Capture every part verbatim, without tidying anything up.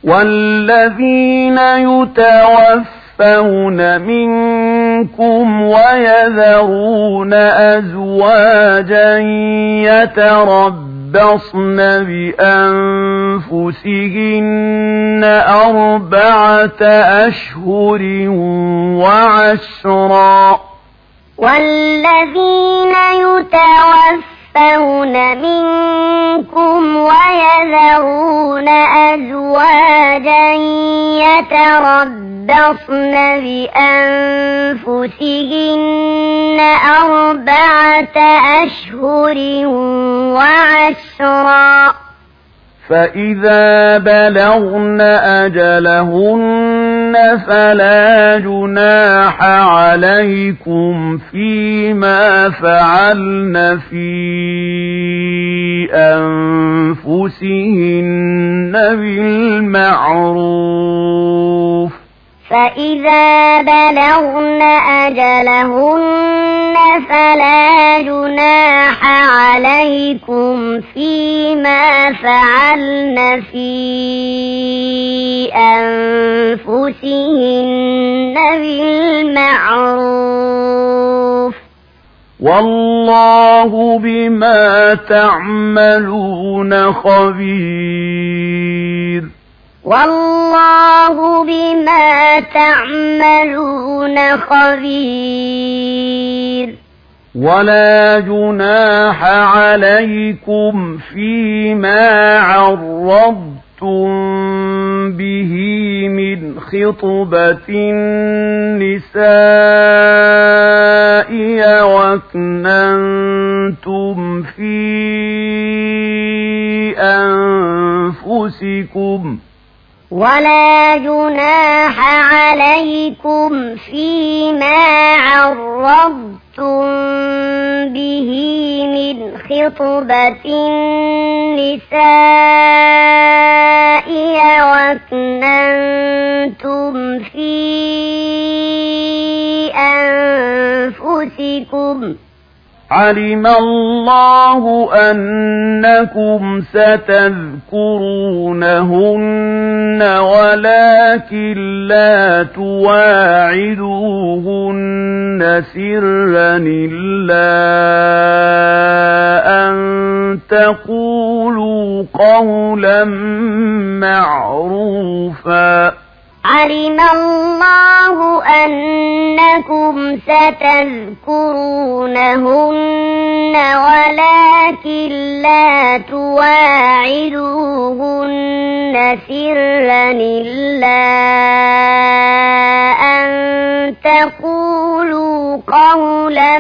والذين يتوفون منكم ويذرون أزواجا يتربصن بأنفسهن أربعة أشهر وعشرا والذين يتوفون منكم ويذرون أزواجا يتربصن بأنفسهن أربعة أشهر وعشرا فإذا بلغن أجلهن فلا جناح عليكم فيما فعلن في أنفسهن بالمعروف فإذا بلغن أجلهن فلا جناح عليكم فيما فعلن في أنفسهن بالمعروف والله بما تعملون خبير والله بما تعملون خبير ولا جناح عليكم فيما عرضتم به من خطبة النساء وأكننتم في أنفسكم ولا جناح عليكم فيما عرضتم به من خطبة النساء وأكننتم في أنفسكم علم الله أنكم ستذكرونهن ولكن لا تواعدوهن سرا إلا أن تقولوا قولا معروفا علم الله أنكم ستذكرونهن ولكن لا تواعدوهن سرا إلا أن تقولوا قولا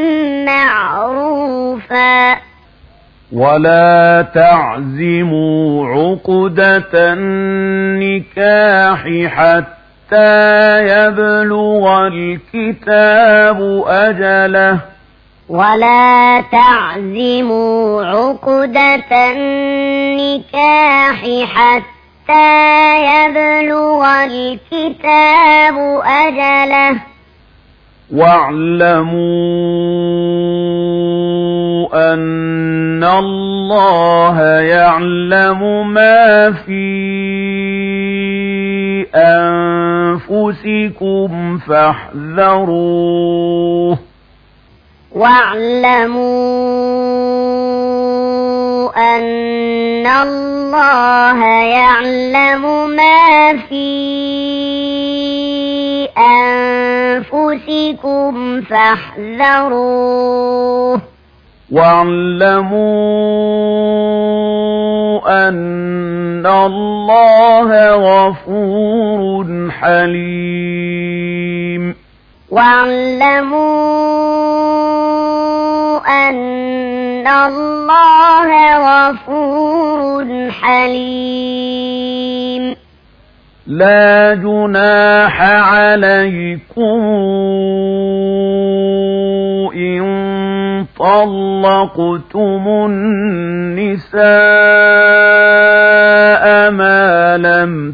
معروفا ولا تعزموا عقدة النكاح حتى يبلغ الكتاب أجله ولا تعزموا عقدة النكاح حتى يبلغ الكتاب أجله واعلموا أن الله يعلم ما في أنفسكم فاحذروه واعلموا أن الله يعلم ما في أنفسكم فاحذروه واعلموا أن الله غفور حليم واعلموا أن الله غفور حليم لا جناح عليكم إن طلقتم النساء ما لم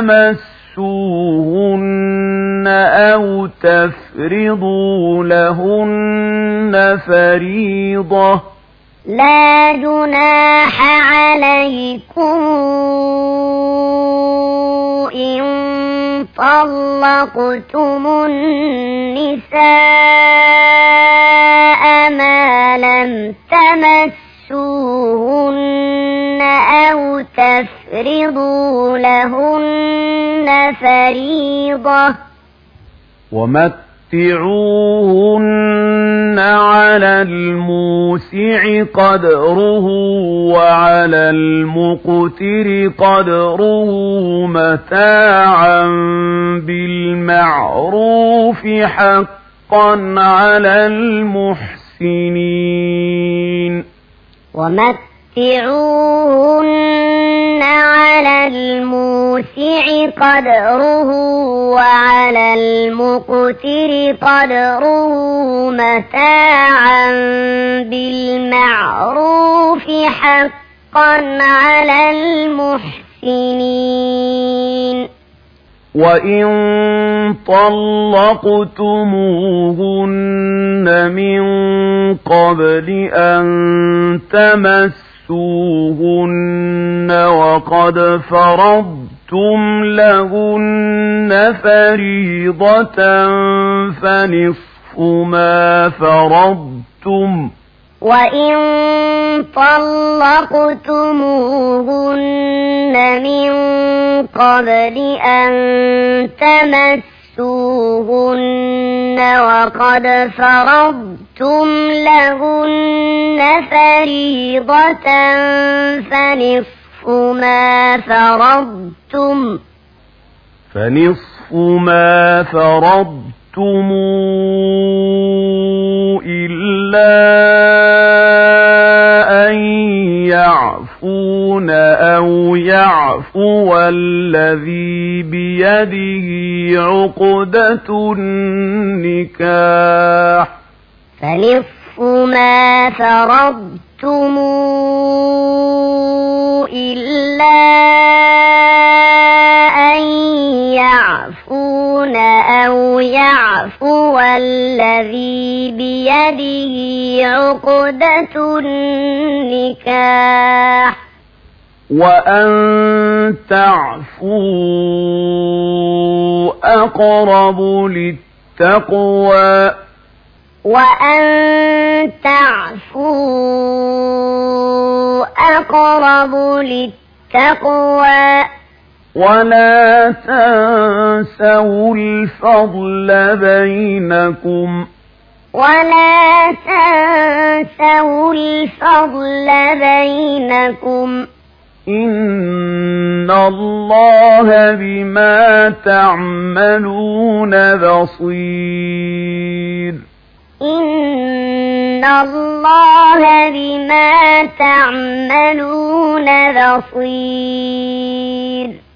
تمسوهن أو تفرضوا لهن فريضة لا جناح عليكم طلقتم النساء ما لم تمسوهن أو تفرضوا لهن فريضة ومتعوهن على الموسع قدره وعلى المقتر قدره متاعا بالمعروف حقا على المحسنين ومتعوهن على الموسع قدره وعلى المقتر قدره متاعا بالمعروف حقا على المحسنين وإن طلقتموهن من قبل أن تمسوهن وقد فرضتم لهن فريضة فنصف ما فرضتم وإن طلقتموهن من قبل أن تمسوهن وقد فرضتم لهن فريضة فنصف ما فرضتم فنصف ما فرضتم إلا أن يعفون أو يعفو الذي بيده عقدة النكاح فنصف ما فرضتم إلا أن يعفون أو يعفو الذي بيده عقدة النكاح وأن تعفوا أقرب للتقوى وأن تعفوا أقرب للتقوى ولا تنسوا الفضل بينكم ولا تنسوا الفضل بينكم إن الله بما تعملون بصير إن الله بما تعملون بصير